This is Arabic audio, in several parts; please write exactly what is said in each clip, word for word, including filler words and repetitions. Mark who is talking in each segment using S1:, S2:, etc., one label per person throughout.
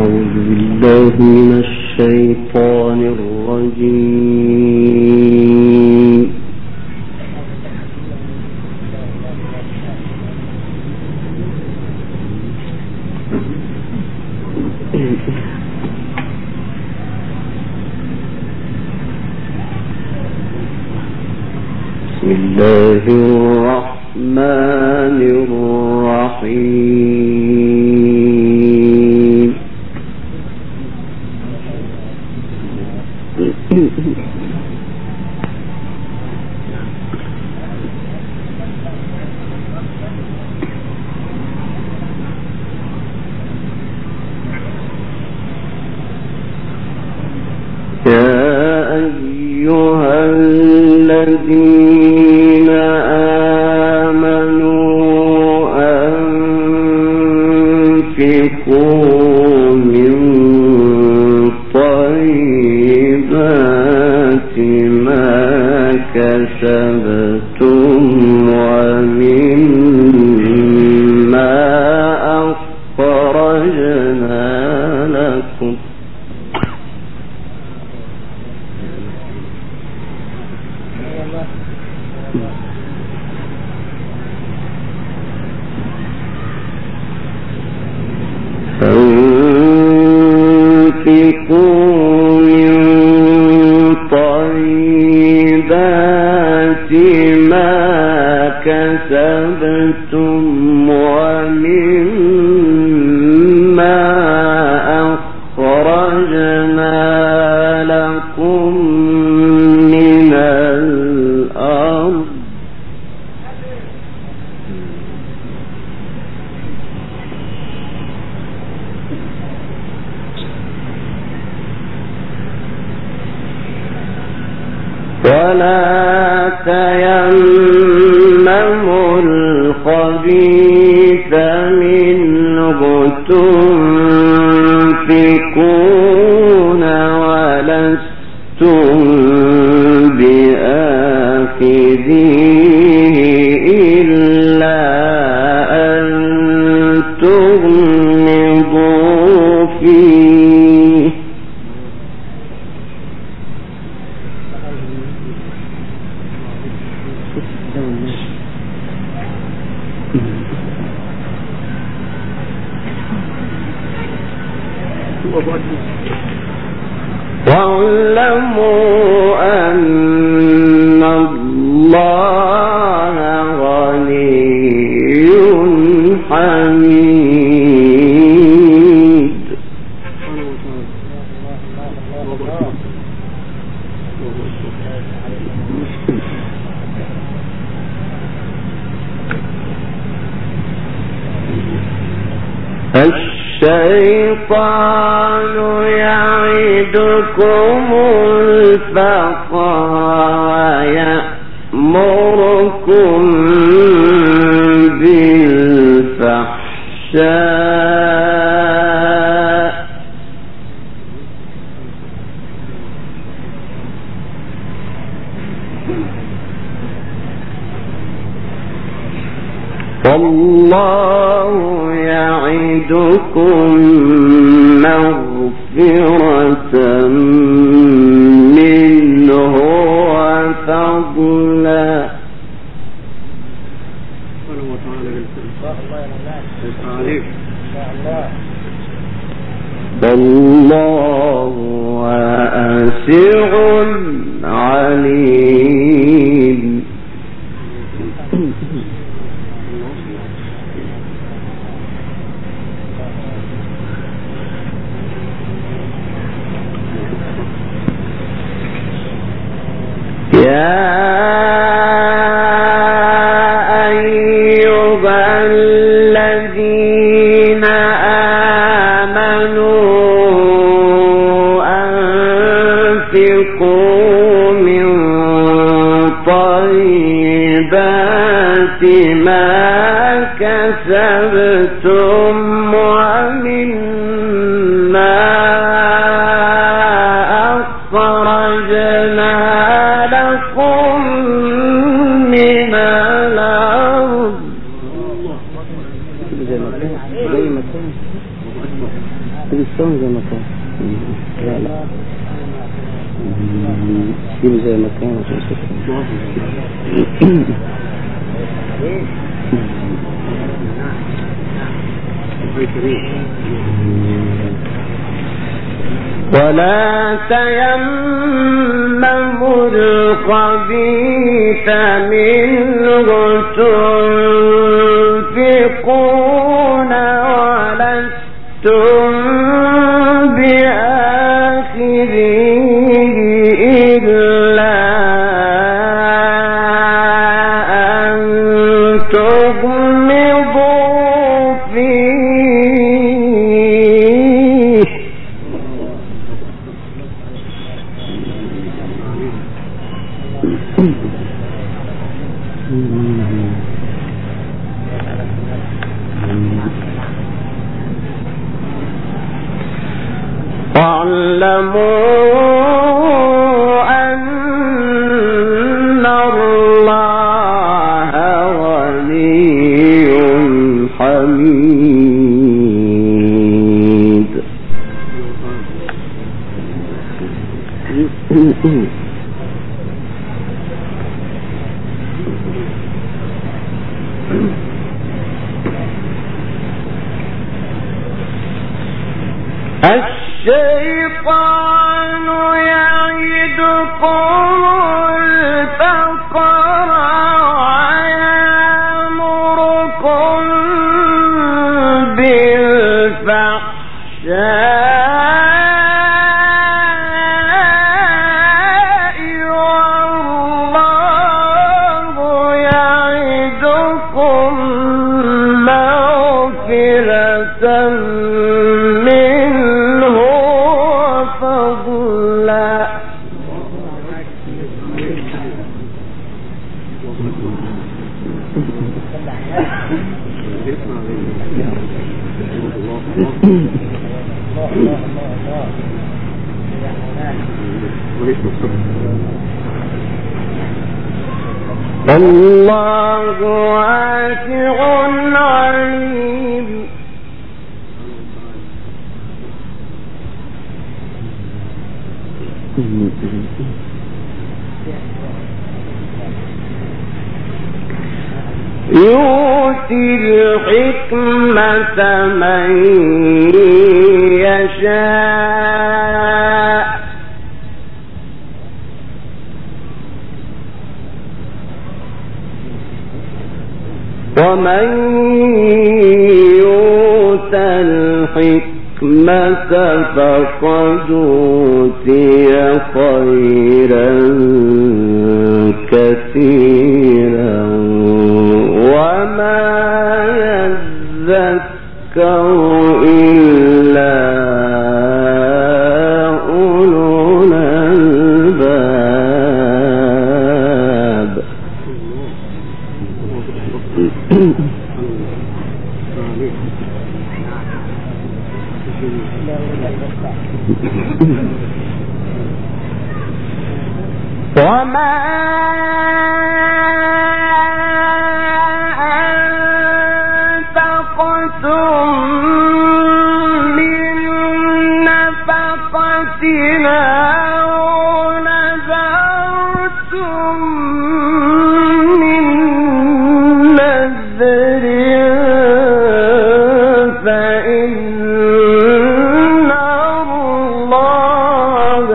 S1: أعوذ بالله من الشيطان الرجيم. بسم الله الرحمن الرحيم. يا أيها الذين آمنوا أنفقوا من طيبات ما كسبتم ومما أخرجنا لكم فأنفقوا من طيبات ما كسبتم ومما أخرجنا لكم من الأرض ولا تيمموا الخبيث منه تنفقون ولستم بآخذيه إلا أن تغمضوا فيه واعلموا أن الله غني حميد. الشيطان يعدكم الفقر ويأمركم بالفحشاء والله يعدكم مغفرة منه وفضلا. والله واسع عليم. يا أيها الذين آمنوا أنفقوا من طيبات ما كسبتم ومما أخرجنا لكم من الأرض
S2: الصوم زي ما كان. لا لا سيبه زي ما كان عشان سكن.
S1: ولا تيمموا الخبيث منه تنفقون ولستم بآخذيه إلا أن تغمضوا فيه. واعلموا أن الله غني حميد. الشيطان يعدكم الفقر ويأمركم بالفحشاء والله يعدكم مغفرة منه وفضلا. الله واسع عليم. يؤتي الحكمة من يشاء ومن يؤت الحكمة فقد أوتي خيرا كثيرا وما يذكر إلا أولو الألباب. وما أنفقتم من نفقة أو نذرتم من نذر فإن الله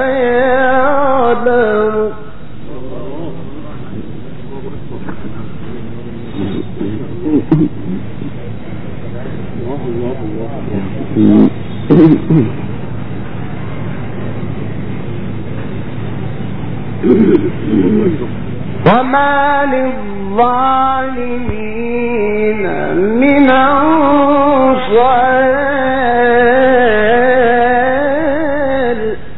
S1: يعلم. وما للظالمين من أنصار.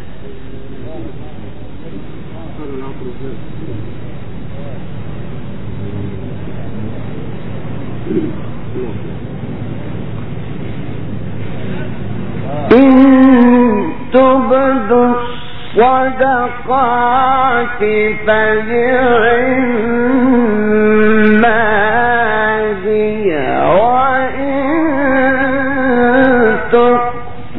S1: إن تبدوا الصدقات فنعما هي وإن تخفوها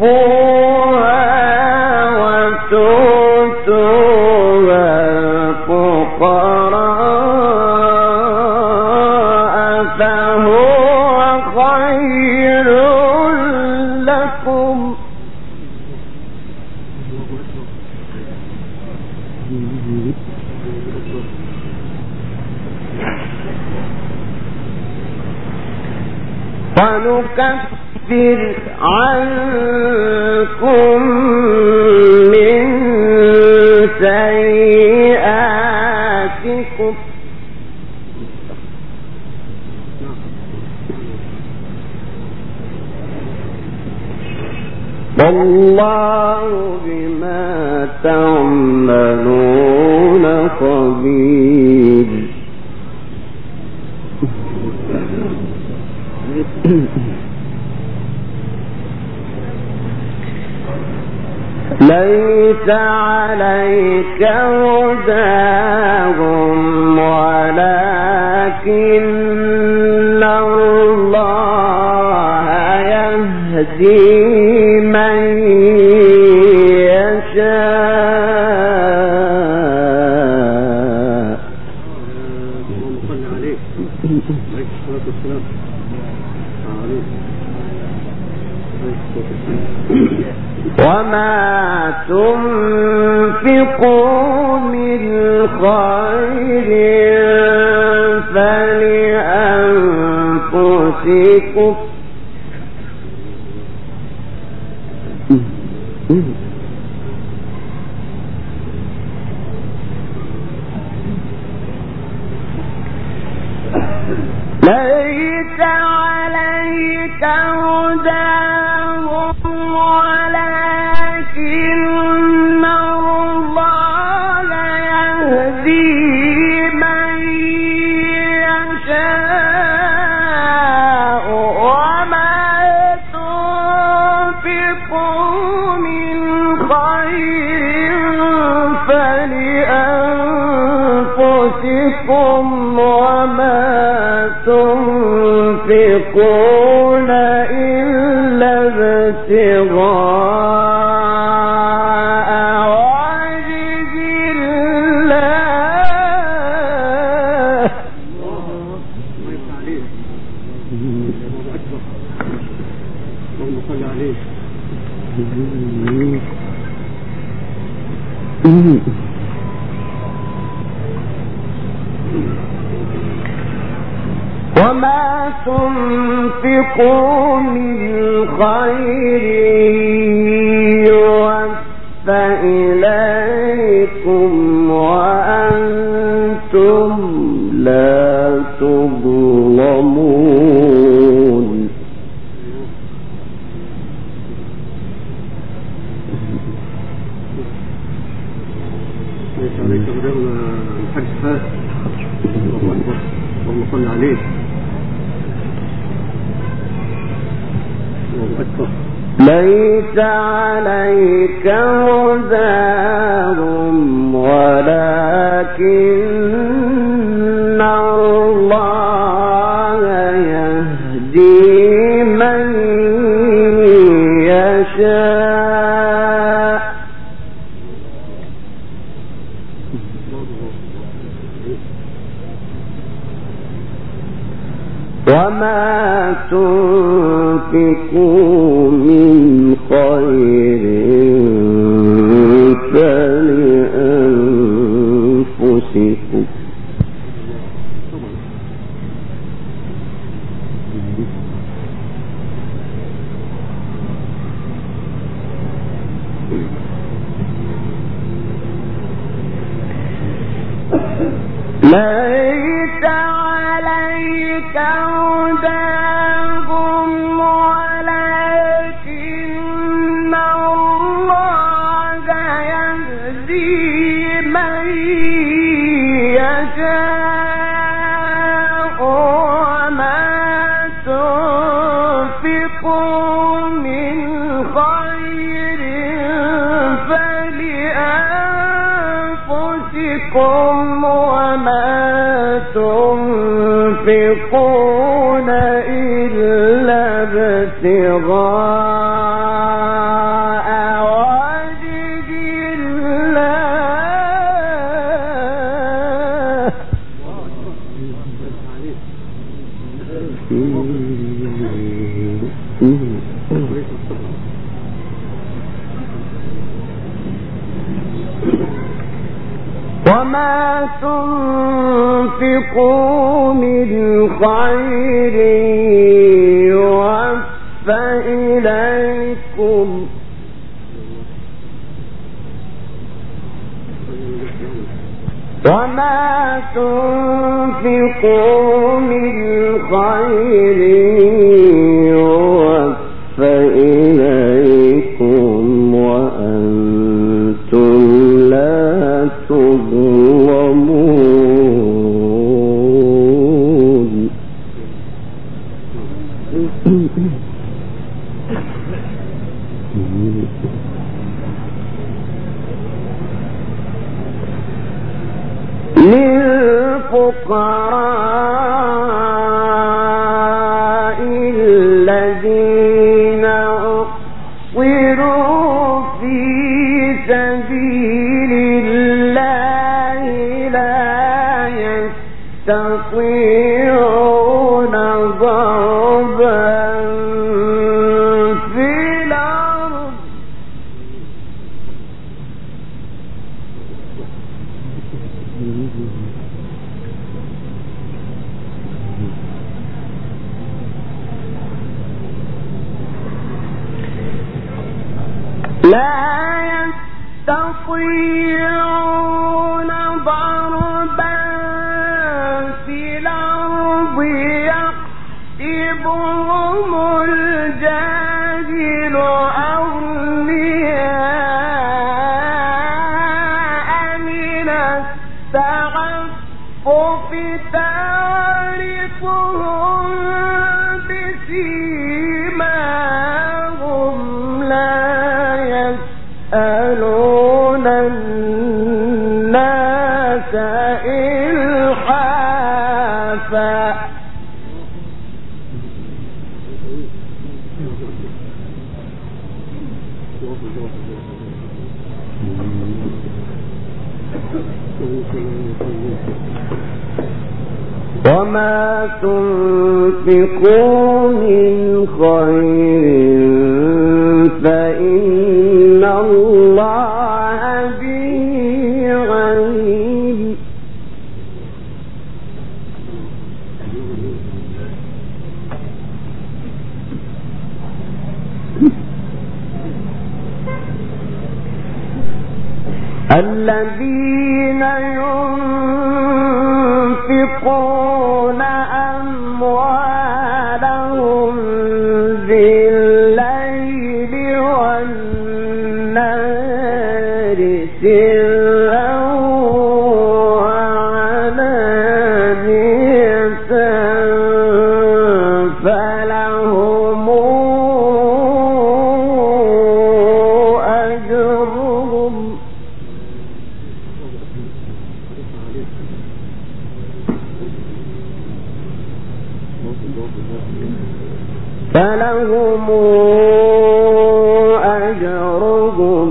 S1: نكفر عنكم من سيئاتكم والله بما تعملون خبير. ليس عليك هداهم ولكن الله يهدي من يشاء. وما تنفقوا من خير فلأنفسكم ليس عليك هداهم ولكن الله يهدي من يشاء. وما تنفقوا من خير فلأنفسكم وما تنفقون إلا ابتغاء وجه الله. اللهم صل عليه. وما تنفقوا من خير يوفى إليكم وأنتم لا تظلمون. ليس عليك هداهم الحج فات. الله أكبر. اللهم صل عليه. ليس عليك هداهم ولكن الله يهدي من يشاء. وما تنفقوا من خير فلأنفسكم ليس عليك هداهم ولكن الله يهدي من يشاء. وما تنفقوا من خير فلأنفسكم وما تنفقون إلا ابتغاء وجه الله. وما تنفقوا من خير يوفى إليكم وما تنفقوا من خير يوفى إليكم وأنتم لا تظلمون. للفقراء الذين أحصروا في سبيل الله لا يستطيعون ضربا في الأرض لا يستطيعون ضربا في الأرض يحسبهم الجاهل أغنياء من التعفف تعرفهم بسيماهم لا يسألون الناس إلحافا وما تنفقوا من خير فإن الله به عليم. الذين ينفقون أموالهم بالليل والنهار سرا وعلانية فلهم أجرهم فلهم أجرهم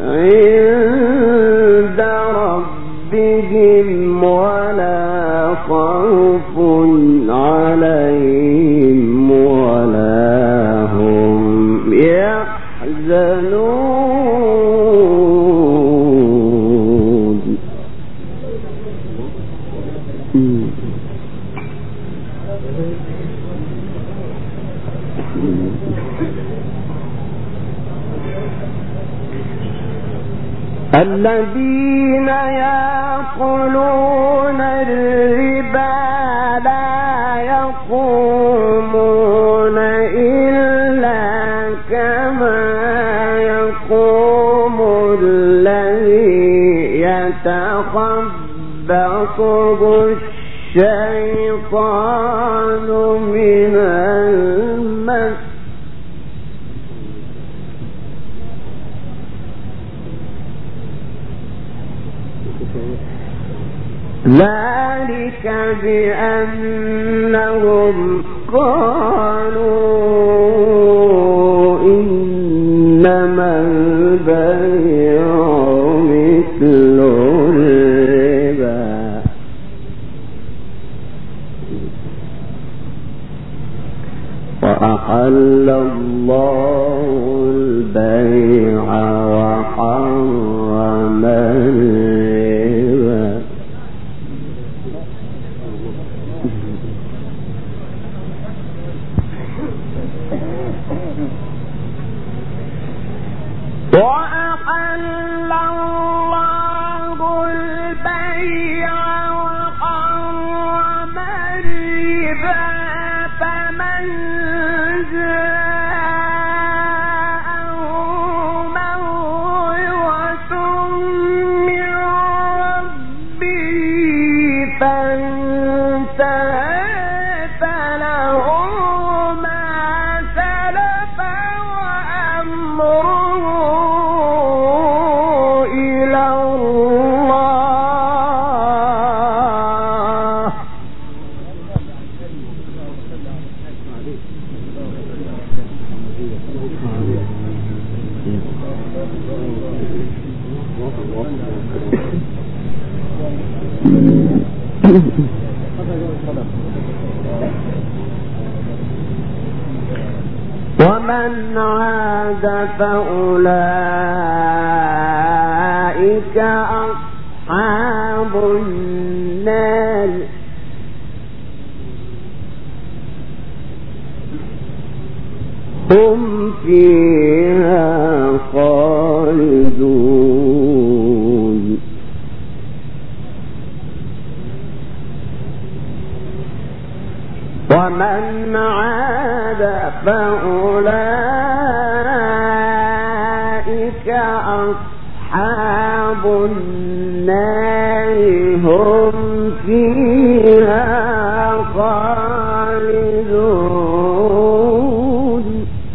S1: عند ربهم ولا خوف عليهم ولا هم يحزنون. الذين يأكلون الربا لا يقومون إلا كما يقوم الذي يتخبطه الشيطان من المس ذلك بأنهم قالوا إنما البيع مثل الربا وأحل الله البيع وحرم الربا ومن عاد فأولئك أصحاب النار هم فيها خالدون ومن عاد فأولئك أصحاب النار هم فيها خالدون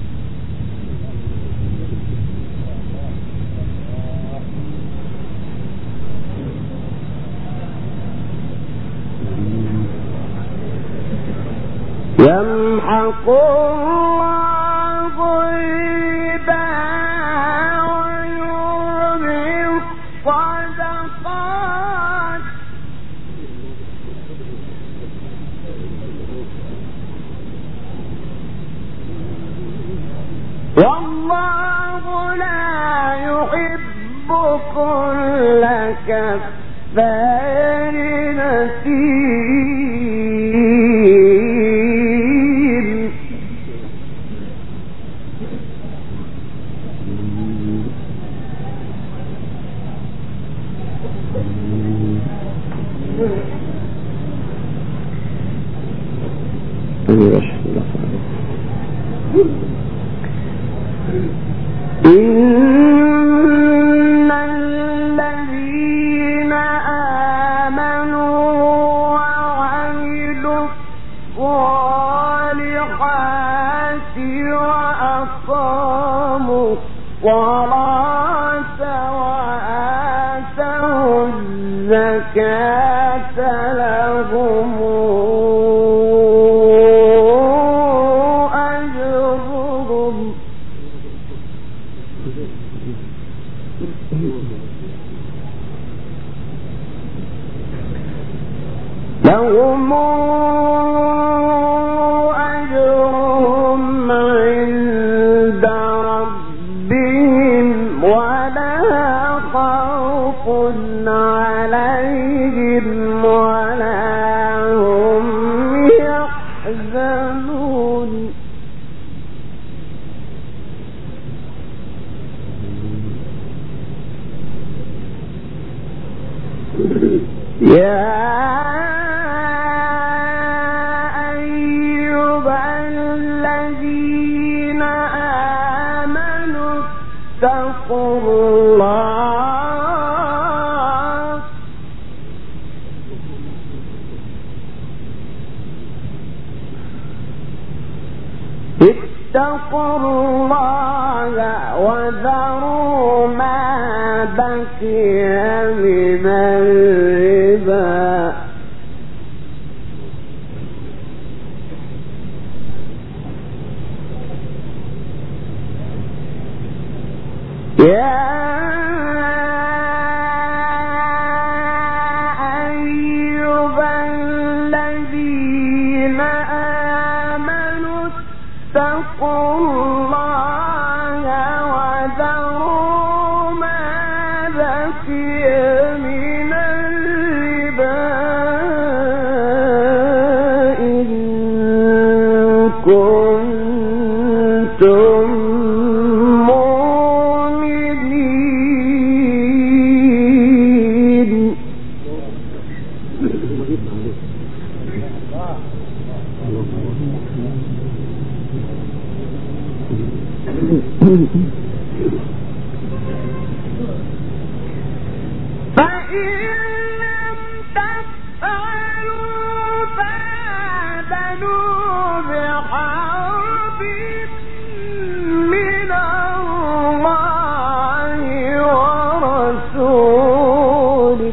S1: يمحق الله الربا ويربي الصدقات والله لا يحب كل كفار أثيم إن الذين آمنوا وعملوا الصالحات وأقاموا الصلاة وآتوا الزكاة لهم لهم أجرهم عند ربهم ولا خوف عليهم ولا هم يحزنون يا اتقوا الله اتقوا الله وذروا ما بقي من الربا يا أيها الذين آمنوا اتقوا الله وذروا ما بقي من الربا إن كنتم فإن لم تفعلوا فآذنوا بحرب من الله ورسوله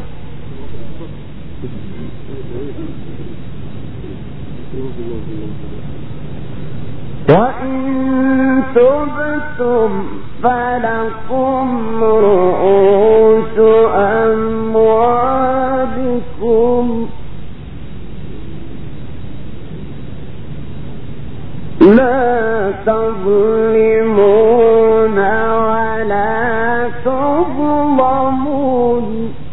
S1: وإن تبدوا فلكم رؤوس أموالكم لا تظلمون ولا تظلمون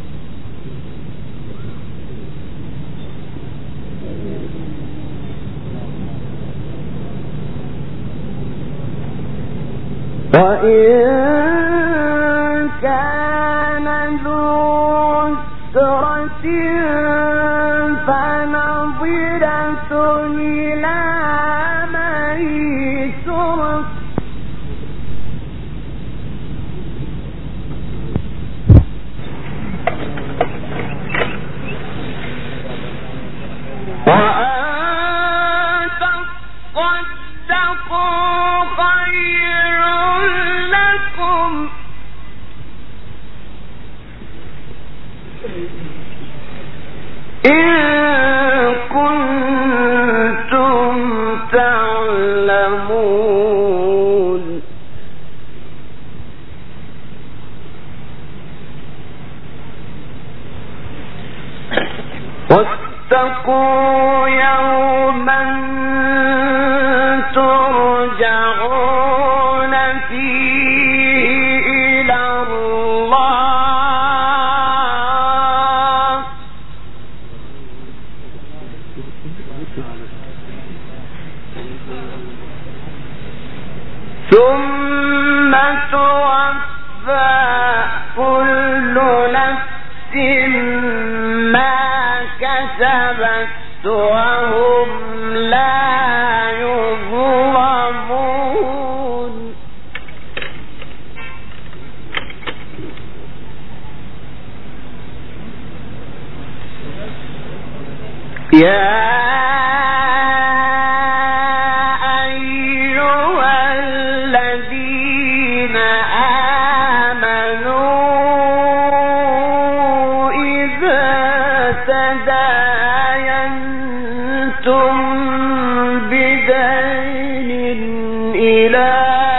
S1: وإن كان ذو عسرة فنظرة إلى ميسرة وأن تصدقوا خير لكم إن كنتم تعلمون واتقوا يوما ترجعون فيه إلى الله ثم توفى كل نفس ما كسبت وهم لا يظلمون يا أيها الذين آمنوا إذا تداينتم بدين إلى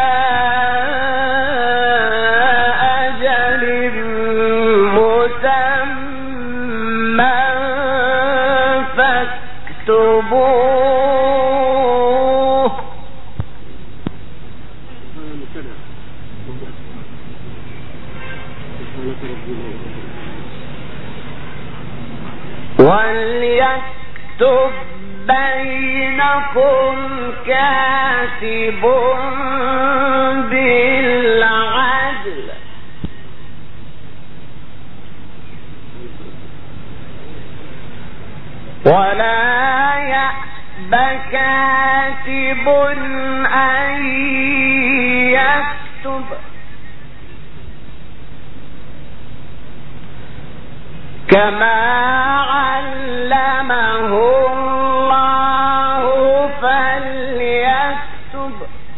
S1: أجل مسمى فاكتبوه وليكتب بينكم كاتب بالعدل ولا يأب كاتب أن يكتب كما علمه الله فليكتب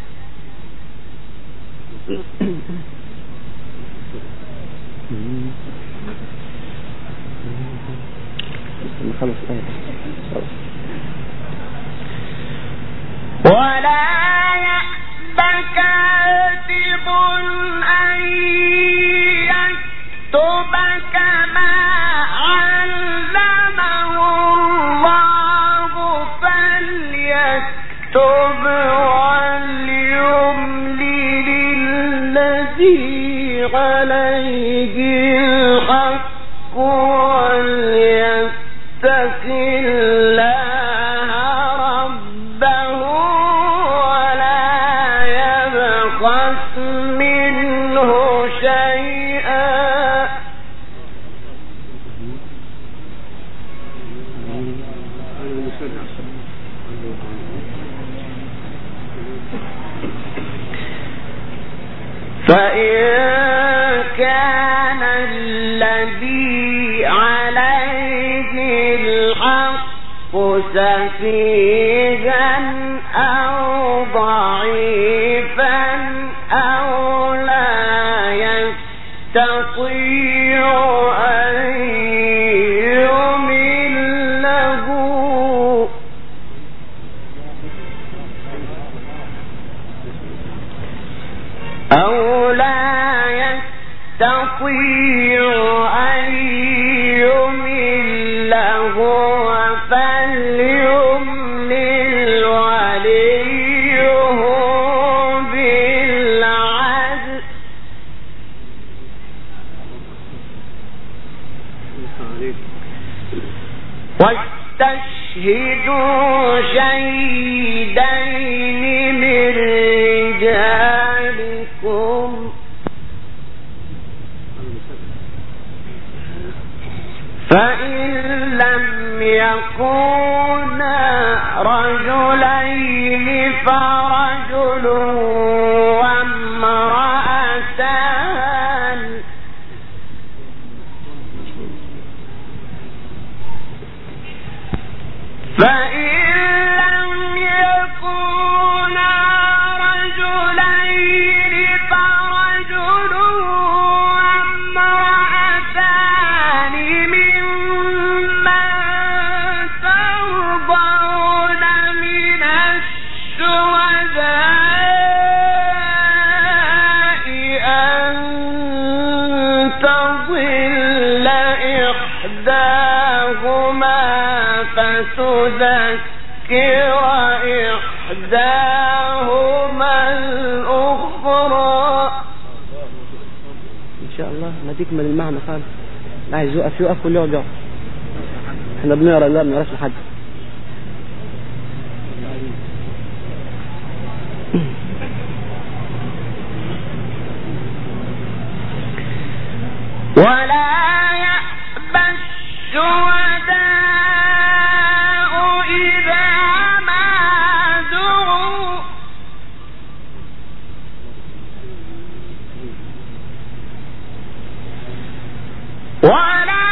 S1: ولا يأب كاتب أن يكتب كما علمه الله فليكتب وليملل الذي عليه الحق وليتق الله ربه ولا يبخس منه شيئا فإن كان الذي عليه الحق سفيها أو ضعيفا أو لا يستطيع أن يمله يستطيع أن يمل هو فليملل وليه بالعدل واستشهدوا شهيدين من رجالكم فإن لم يكونا رجلين فرجل وامرأتان فإن لم يكونا رجلين فرجل وامرأتان ممن ترضون من الشهداء أن تضل إحداهما فتذكر إحداهما الأخرى.
S2: إن شاء الله ما تكمل المعنى خالص. عايز يقف يقف واللي يقعد يقف. احنا بنقرا لا بنقراش لحد.
S1: ولا يأبى الشهداء إذا ما دعوا ولا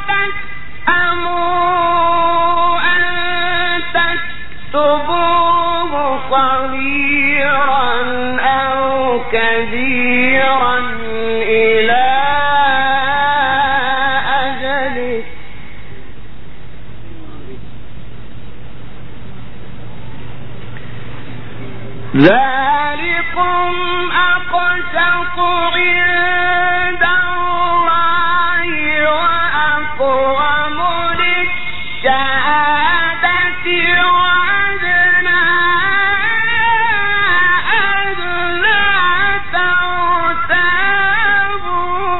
S1: تسأموا أن تكتبوه صغيرا أو كبيرا إلى أجله ذلكم أقسط عند الله وأقوم للشهادة وأدنى ألا ترتابوا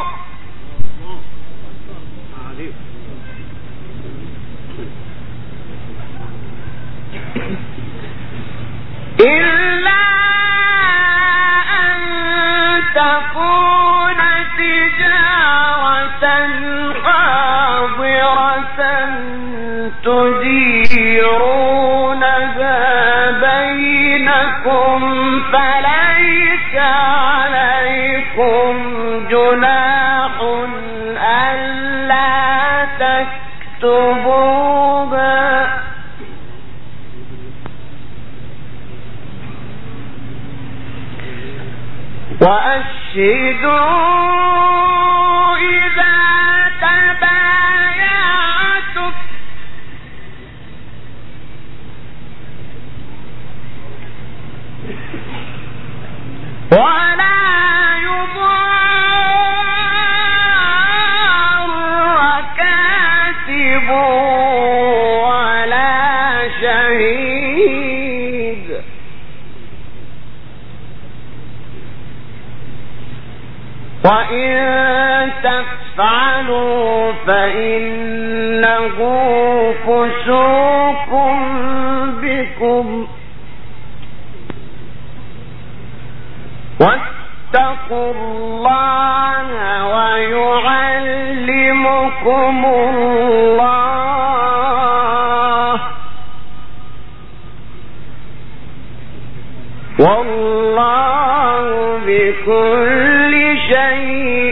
S1: إلا أن تكون تجارة حاضرة تديرونها بينكم فليس عليكم جناح ألا تكتبوها وأشهدوا إذا تبايعتم ولا يضار كاتب ولا شهيد وإن تفعلوا فإنه فسوق بكم واتقوا الله ويعلمكم الله والله بكل شيء